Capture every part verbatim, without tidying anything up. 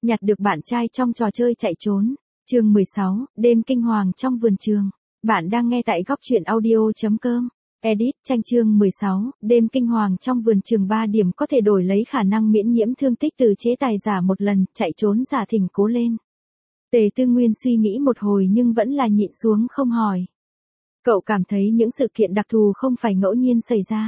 Nhặt được bạn trai trong trò chơi chạy trốn. Chương mười sáu, đêm kinh hoàng trong vườn trường. Bạn đang nghe tại góc truyện audio chấm com. Edit, tranh chương mười sáu, đêm kinh hoàng trong vườn trường. Ba điểm có thể đổi lấy khả năng miễn nhiễm thương tích từ chế tài giả một lần, chạy trốn giả thỉnh cố lên. Tề Tư Nguyên suy nghĩ một hồi nhưng vẫn là nhịn xuống không hỏi. Cậu cảm thấy những sự kiện đặc thù không phải ngẫu nhiên xảy ra.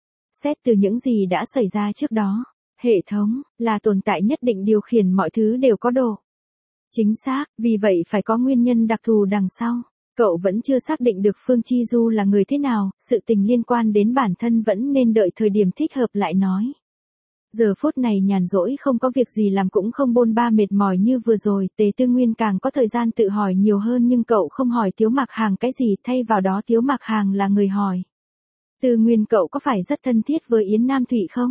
Xét từ những gì đã xảy ra trước đó, hệ thống là tồn tại nhất định điều khiển mọi thứ đều có độ chính xác, vì vậy phải có nguyên nhân đặc thù đằng sau. Cậu vẫn chưa xác định được Phương Chi Du là người thế nào, sự tình liên quan đến bản thân vẫn nên đợi thời điểm thích hợp lại nói. Giờ phút này nhàn rỗi không có việc gì làm cũng không bôn ba mệt mỏi như vừa rồi, Tề Tư Nguyên càng có thời gian tự hỏi nhiều hơn nhưng cậu không hỏi Tiếu Mạc Hàng cái gì, thay vào đó Tiếu Mạc Hàng là người hỏi. Tư Nguyên, cậu có phải rất thân thiết với Yến Nam Thụy không?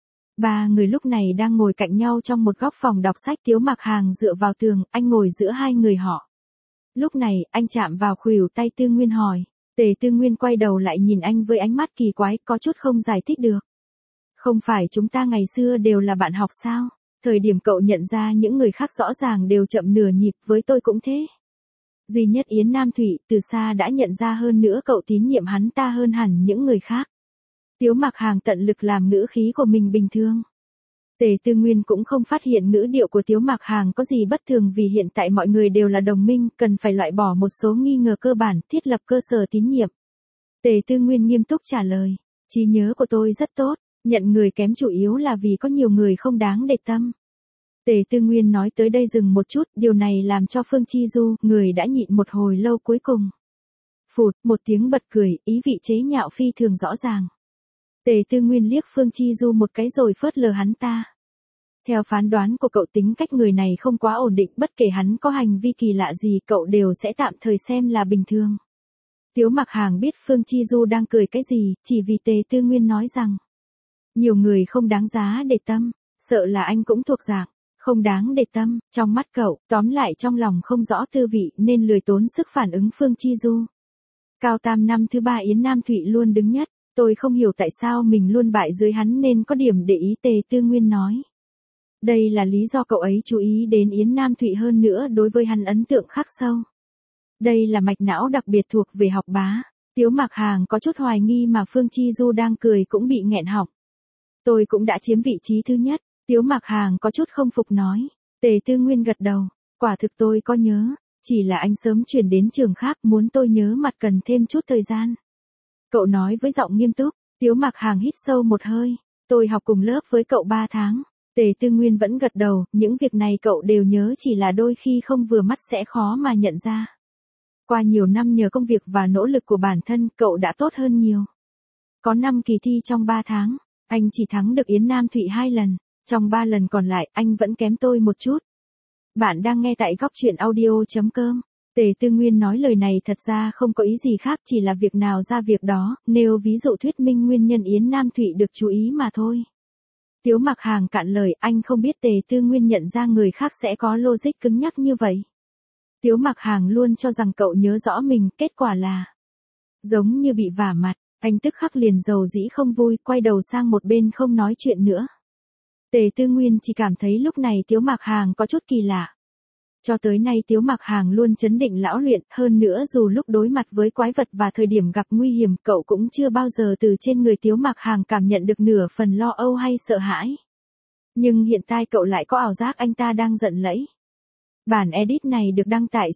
Ba người lúc này đang ngồi cạnh nhau trong một góc phòng đọc sách. Tiếu Mạc Hàng dựa vào tường, anh ngồi giữa hai người họ. Lúc này, anh chạm vào khuỷu tay Tư Nguyên hỏi. Tề Tư Nguyên quay đầu lại nhìn anh với ánh mắt kỳ quái, có chút không giải thích được. Không phải chúng ta ngày xưa đều là bạn học sao? Thời điểm cậu nhận ra những người khác rõ ràng đều chậm nửa nhịp, với tôi cũng thế. Duy nhất Yến Nam Thụy từ xa đã nhận ra, hơn nữa cậu tín nhiệm hắn ta hơn hẳn những người khác. Tiếu Mạc Hàng tận lực làm ngữ khí của mình bình thường. Tề Tư Nguyên cũng không phát hiện ngữ điệu của Tiếu Mạc Hàng có gì bất thường vì hiện tại mọi người đều là đồng minh, cần phải loại bỏ một số nghi ngờ cơ bản, thiết lập cơ sở tín nhiệm. Tề Tư Nguyên nghiêm túc trả lời, trí nhớ của tôi rất tốt, nhận người kém chủ yếu là vì có nhiều người không đáng để tâm. Tề Tư Nguyên nói tới đây dừng một chút, điều này làm cho Phương Chi Du, người đã nhịn một hồi lâu cuối cùng. Phụt, một tiếng bật cười, ý vị chế nhạo phi thường rõ ràng. Tề Tư Nguyên liếc Phương Chi Du một cái rồi phớt lờ hắn ta. Theo phán đoán của cậu, tính cách người này không quá ổn định, bất kể hắn có hành vi kỳ lạ gì cậu đều sẽ tạm thời xem là bình thường. Tiếu Mạc Hàng biết Phương Chi Du đang cười cái gì, chỉ vì Tề Tư Nguyên nói rằng nhiều người không đáng giá để tâm, sợ là anh cũng thuộc dạng không đáng để tâm, trong mắt cậu, tóm lại trong lòng không rõ tư vị nên lười tốn sức phản ứng Phương Chi Du. Cao tam năm thứ ba Yến Nam Thụy luôn đứng nhất, tôi không hiểu tại sao mình luôn bại dưới hắn nên có điểm để ý. Tề Tư Nguyên nói. Đây là lý do cậu ấy chú ý đến Yến Nam Thụy, hơn nữa đối với hắn ấn tượng khắc sâu. Đây là mạch não đặc biệt thuộc về học bá. Tiếu Mạc Hàng có chút hoài nghi mà Phương Chi Du đang cười cũng bị nghẹn họng. Tôi cũng đã chiếm vị trí thứ nhất. Tiếu Mạc Hàng có chút không phục nói. Tề Tư Nguyên gật đầu. Quả thực tôi có nhớ. Chỉ là anh sớm chuyển đến trường khác, muốn tôi nhớ mặt cần thêm chút thời gian. Cậu nói với giọng nghiêm túc. Tiếu Mạc Hàng hít sâu một hơi. Tôi học cùng lớp với cậu ba tháng. Tề Tư Nguyên vẫn gật đầu. Những việc này cậu đều nhớ, chỉ là đôi khi không vừa mắt sẽ khó mà nhận ra. Qua nhiều năm nhờ công việc và nỗ lực của bản thân, cậu đã tốt hơn nhiều. Có năm kỳ thi trong ba tháng. Anh chỉ thắng được Yến Nam Thụy hai lần. Trong ba lần còn lại, anh vẫn kém tôi một chút. Bạn đang nghe tại góc truyện audio chấm com. Tề Tư Nguyên nói lời này thật ra không có ý gì khác, chỉ là việc nào ra việc đó, nêu ví dụ thuyết minh nguyên nhân Yến Nam Thụy được chú ý mà thôi. Tiếu Mạc Hàng cạn lời, anh không biết Tề Tư Nguyên nhận ra người khác sẽ có logic cứng nhắc như vậy. Tiếu Mạc Hàng luôn cho rằng cậu nhớ rõ mình, kết quả là giống như bị vả mặt, anh tức khắc liền dầu dĩ không vui, quay đầu sang một bên không nói chuyện nữa. Tề Tư Nguyên chỉ cảm thấy lúc này Tiếu Mạc Hàng có chút kỳ lạ. Cho tới nay Tiếu Mạc Hàng luôn trấn định lão luyện, hơn nữa dù lúc đối mặt với quái vật và thời điểm gặp nguy hiểm, cậu cũng chưa bao giờ từ trên người Tiếu Mạc Hàng cảm nhận được nửa phần lo âu hay sợ hãi. Nhưng hiện tại cậu lại có ảo giác anh ta đang giận lẫy. Bản edit này được đăng tại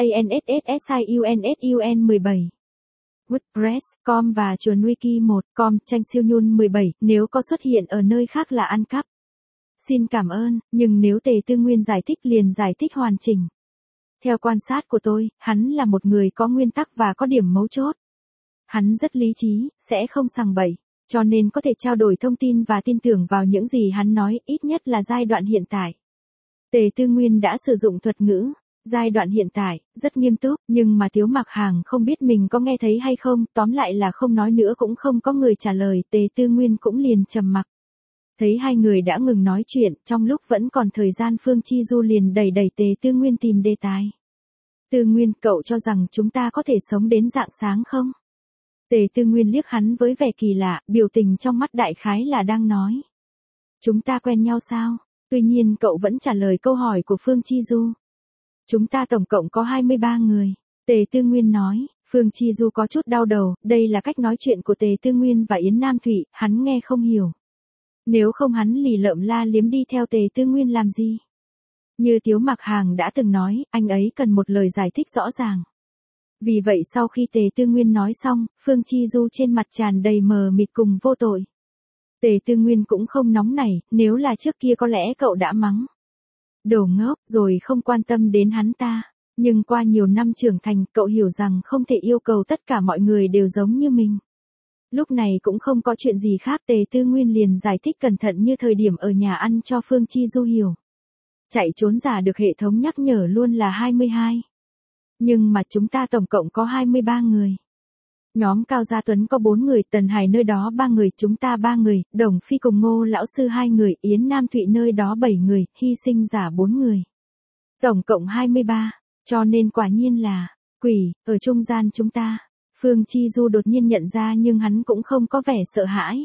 cansssun mười bảy. WordPress chấm com và chuồn wiki một chấm com, tranh siêu nhun mười bảy, nếu có xuất hiện ở nơi khác là ăn cắp. Xin cảm ơn, nhưng nếu Tề Tư Nguyên giải thích liền giải thích hoàn chỉnh. Theo quan sát của tôi, hắn là một người có nguyên tắc và có điểm mấu chốt. Hắn rất lý trí, sẽ không sằng bậy, cho nên có thể trao đổi thông tin và tin tưởng vào những gì hắn nói, ít nhất là giai đoạn hiện tại. Tề Tư Nguyên đã sử dụng thuật ngữ, giai đoạn hiện tại, rất nghiêm túc, nhưng mà Tiếu Mạc Hàng không biết mình có nghe thấy hay không, tóm lại là không nói nữa cũng không có người trả lời, Tề Tư Nguyên cũng liền trầm mặc. Thấy hai người đã ngừng nói chuyện, trong lúc vẫn còn thời gian Phương Chi Du liền đẩy đẩy Tề Tư Nguyên tìm đề tài. Tư Nguyên, cậu cho rằng chúng ta có thể sống đến rạng sáng không? Tề Tư Nguyên liếc hắn với vẻ kỳ lạ, biểu tình trong mắt đại khái là đang nói. Chúng ta quen nhau sao? Tuy nhiên cậu vẫn trả lời câu hỏi của Phương Chi Du. Chúng ta tổng cộng có hai mươi ba người. Tề Tư Nguyên nói. Phương Chi Du có chút đau đầu, đây là cách nói chuyện của Tề Tư Nguyên và Yến Nam Thụy, hắn nghe không hiểu. Nếu không hắn lì lợm la liếm đi theo Tề Tư Nguyên làm gì? Như Tiếu Mặc Hàng đã từng nói, anh ấy cần một lời giải thích rõ ràng. Vì vậy sau khi Tề Tư Nguyên nói xong, Phương Chi Du trên mặt tràn đầy mờ mịt cùng vô tội. Tề Tư Nguyên cũng không nóng nảy, nếu là trước kia có lẽ cậu đã mắng. Đồ ngốc, rồi không quan tâm đến hắn ta. Nhưng qua nhiều năm trưởng thành, cậu hiểu rằng không thể yêu cầu tất cả mọi người đều giống như mình. Lúc này cũng không có chuyện gì khác, Tề Tư Nguyên liền giải thích cẩn thận như thời điểm ở nhà ăn cho Phương Chi Du hiểu. Chạy trốn giả được hệ thống nhắc nhở luôn là hai mươi hai. Nhưng mà chúng ta tổng cộng có hai mươi ba người. Nhóm Cao Gia Tuấn có bốn người, Tần Hải nơi đó ba người, chúng ta ba người, Đồng Phi cùng Ngô Lão Sư hai người, Yến Nam Thụy nơi đó bảy người, hy sinh giả bốn người. Tổng cộng hai mươi ba, cho nên quả nhiên là, quỷ, ở trung gian chúng ta. Phương Chi Du đột nhiên nhận ra nhưng hắn cũng không có vẻ sợ hãi.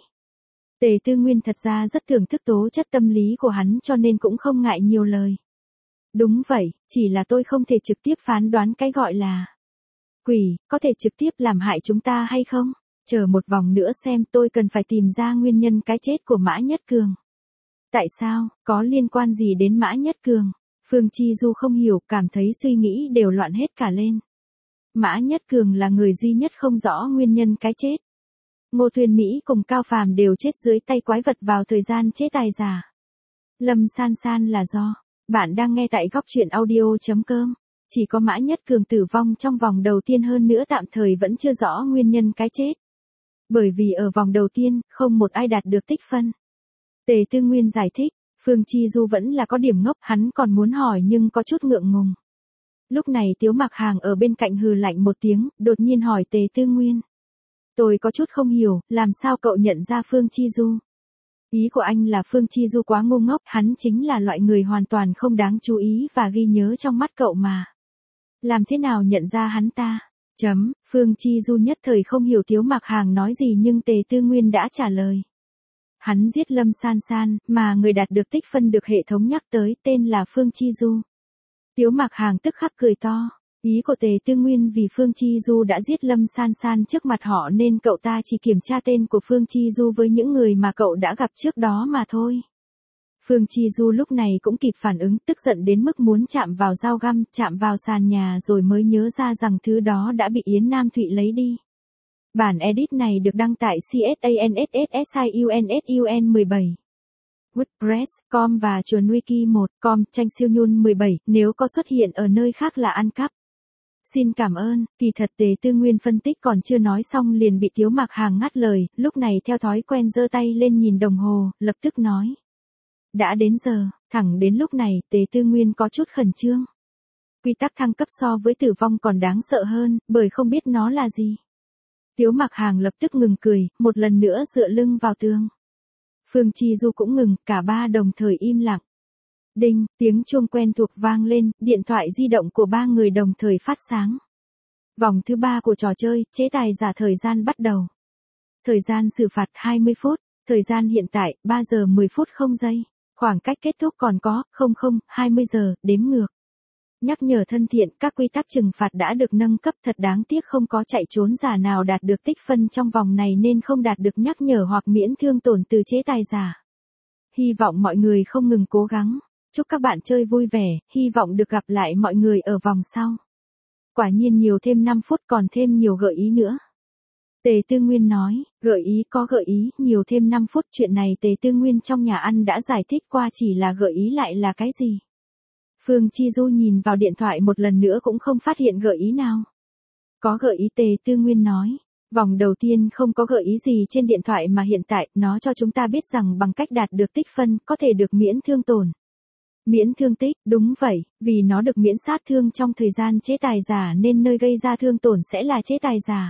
Tề Tư Nguyên thật ra rất thưởng thức tố chất tâm lý của hắn cho nên cũng không ngại nhiều lời. Đúng vậy, chỉ là tôi không thể trực tiếp phán đoán cái gọi là quỷ, có thể trực tiếp làm hại chúng ta hay không? Chờ một vòng nữa xem, tôi cần phải tìm ra nguyên nhân cái chết của Mã Nhất Cường. Tại sao, có liên quan gì đến Mã Nhất Cường? Phương Chi Du không hiểu, cảm thấy suy nghĩ đều loạn hết cả lên. Mã Nhất Cường là người duy nhất không rõ nguyên nhân cái chết. Ngô Thuyên Mỹ cùng Cao Phàm đều chết dưới tay quái vật vào thời gian chế tài giả. Lâm San San là do. Bạn đang nghe tại góc truyện audio chấm com. Chỉ có Mã Nhất Cường tử vong trong vòng đầu tiên, hơn nữa tạm thời vẫn chưa rõ nguyên nhân cái chết. Bởi vì ở vòng đầu tiên, không một ai đạt được tích phân. Tề Tư Nguyên giải thích, Phương Chi Du vẫn là có điểm ngốc, hắn còn muốn hỏi nhưng có chút ngượng ngùng. Lúc này Tiếu Mặc Hàng ở bên cạnh hừ lạnh một tiếng, đột nhiên hỏi Tề Tư Nguyên. Tôi có chút không hiểu, làm sao cậu nhận ra Phương Chi Du? Ý của anh là Phương Chi Du quá ngu ngốc, hắn chính là loại người hoàn toàn không đáng chú ý và ghi nhớ trong mắt cậu mà. Làm thế nào nhận ra hắn ta? Chấm, Phương Chi Du nhất thời không hiểu Tiếu Mặc Hàng nói gì nhưng Tề Tư Nguyên đã trả lời. Hắn giết Lâm San San, mà người đạt được tích phân được hệ thống nhắc tới tên là Phương Chi Du. Tiếu Mặc Hàng tức khắc cười to. Ý của Tề Tư Nguyên vì Phương Chi Du đã giết Lâm San San trước mặt họ nên cậu ta chỉ kiểm tra tên của Phương Chi Du với những người mà cậu đã gặp trước đó mà thôi. Phương Chi Du lúc này cũng kịp phản ứng, tức giận đến mức muốn chạm vào dao găm, chạm vào sàn nhà rồi mới nhớ ra rằng thứ đó đã bị Yến Nam Thụy lấy đi. Bản edit này được đăng tại cansssun mười bảy. WordPress chấm com và chuồn wiki một chấm com, tranh siêu nhun mười bảy, nếu có xuất hiện ở nơi khác là ăn cắp. Xin cảm ơn, kỳ thật Tề Tư Nguyên phân tích còn chưa nói xong liền bị Tiếu Mặc Hàng ngắt lời, lúc này theo thói quen giơ tay lên nhìn đồng hồ, lập tức nói. Đã đến giờ, thẳng đến lúc này Tề Tư Nguyên có chút khẩn trương. Quy tắc thăng cấp so với tử vong còn đáng sợ hơn, bởi không biết nó là gì. Tiếu Mặc Hàng lập tức ngừng cười, một lần nữa dựa lưng vào tường. Phương Chi Du cũng ngừng, cả ba đồng thời im lặng. Đinh, tiếng chuông quen thuộc vang lên, điện thoại di động của ba người đồng thời phát sáng. Vòng thứ ba của trò chơi, chế tài giả thời gian bắt đầu. Thời gian xử phạt hai mươi phút, thời gian hiện tại, ba giờ mười phút không giây. Khoảng cách kết thúc còn có, không không, hai mươi giờ, đếm ngược. Nhắc nhở thân thiện, các quy tắc trừng phạt đã được nâng cấp, thật đáng tiếc không có chạy trốn giả nào đạt được tích phân trong vòng này nên không đạt được nhắc nhở hoặc miễn thương tổn từ chế tài giả. Hy vọng mọi người không ngừng cố gắng. Chúc các bạn chơi vui vẻ, hy vọng được gặp lại mọi người ở vòng sau. Quả nhiên nhiều thêm năm phút còn thêm nhiều gợi ý nữa. Tề Tư Nguyên nói, gợi ý có gợi ý, nhiều thêm năm phút, chuyện này Tề Tư Nguyên trong nhà ăn đã giải thích qua, chỉ là gợi ý lại là cái gì. Phương Chi Du nhìn vào điện thoại một lần nữa cũng không phát hiện gợi ý nào. Có gợi ý, Tề Tư Nguyên nói. Vòng đầu tiên không có gợi ý gì trên điện thoại mà hiện tại nó cho chúng ta biết rằng bằng cách đạt được tích phân có thể được miễn thương tổn. Miễn thương tích, đúng vậy, vì nó được miễn sát thương trong thời gian chế tài giả nên nơi gây ra thương tổn sẽ là chế tài giả.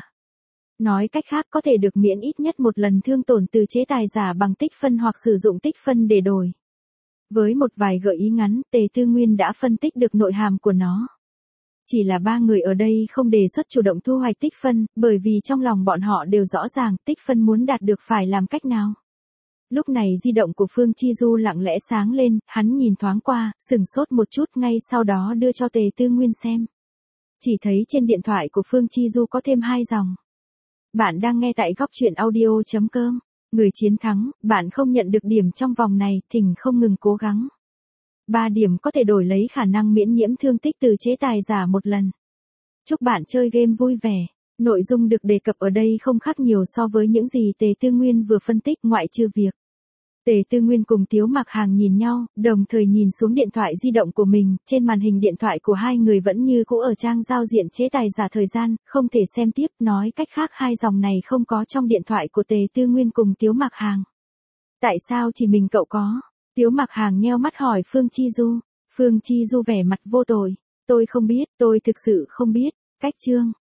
Nói cách khác có thể được miễn ít nhất một lần thương tổn từ chế tài giả bằng tích phân hoặc sử dụng tích phân để đổi. Với một vài gợi ý ngắn, Tề Tư Nguyên đã phân tích được nội hàm của nó. Chỉ là ba người ở đây không đề xuất chủ động thu hoạch tích phân, bởi vì trong lòng bọn họ đều rõ ràng tích phân muốn đạt được phải làm cách nào. Lúc này di động của Phương Chi Du lặng lẽ sáng lên, hắn nhìn thoáng qua, sừng sốt một chút ngay sau đó đưa cho Tề Tư Nguyên xem. Chỉ thấy trên điện thoại của Phương Chi Du có thêm hai dòng. Bạn đang nghe tại góc truyện audio.com. Người chiến thắng, bạn không nhận được điểm trong vòng này, thỉnh không ngừng cố gắng. ba điểm có thể đổi lấy khả năng miễn nhiễm thương tích từ chế tài giả một lần. Chúc bạn chơi game vui vẻ. Nội dung được đề cập ở đây không khác nhiều so với những gì Tề Tư Nguyên vừa phân tích, ngoại trừ việc Tề Tư Nguyên cùng Tiếu Mặc Hàng nhìn nhau, đồng thời nhìn xuống điện thoại di động của mình, trên màn hình điện thoại của hai người vẫn như cũ ở trang giao diện chế tài giả thời gian, không thể xem tiếp, nói cách khác hai dòng này không có trong điện thoại của Tề Tư Nguyên cùng Tiếu Mặc Hàng. Tại sao chỉ mình cậu có? Tiếu Mặc Hàng nheo mắt hỏi Phương Chi Du. Phương Chi Du vẻ mặt vô tội. Tôi không biết, tôi thực sự không biết. Cách chương.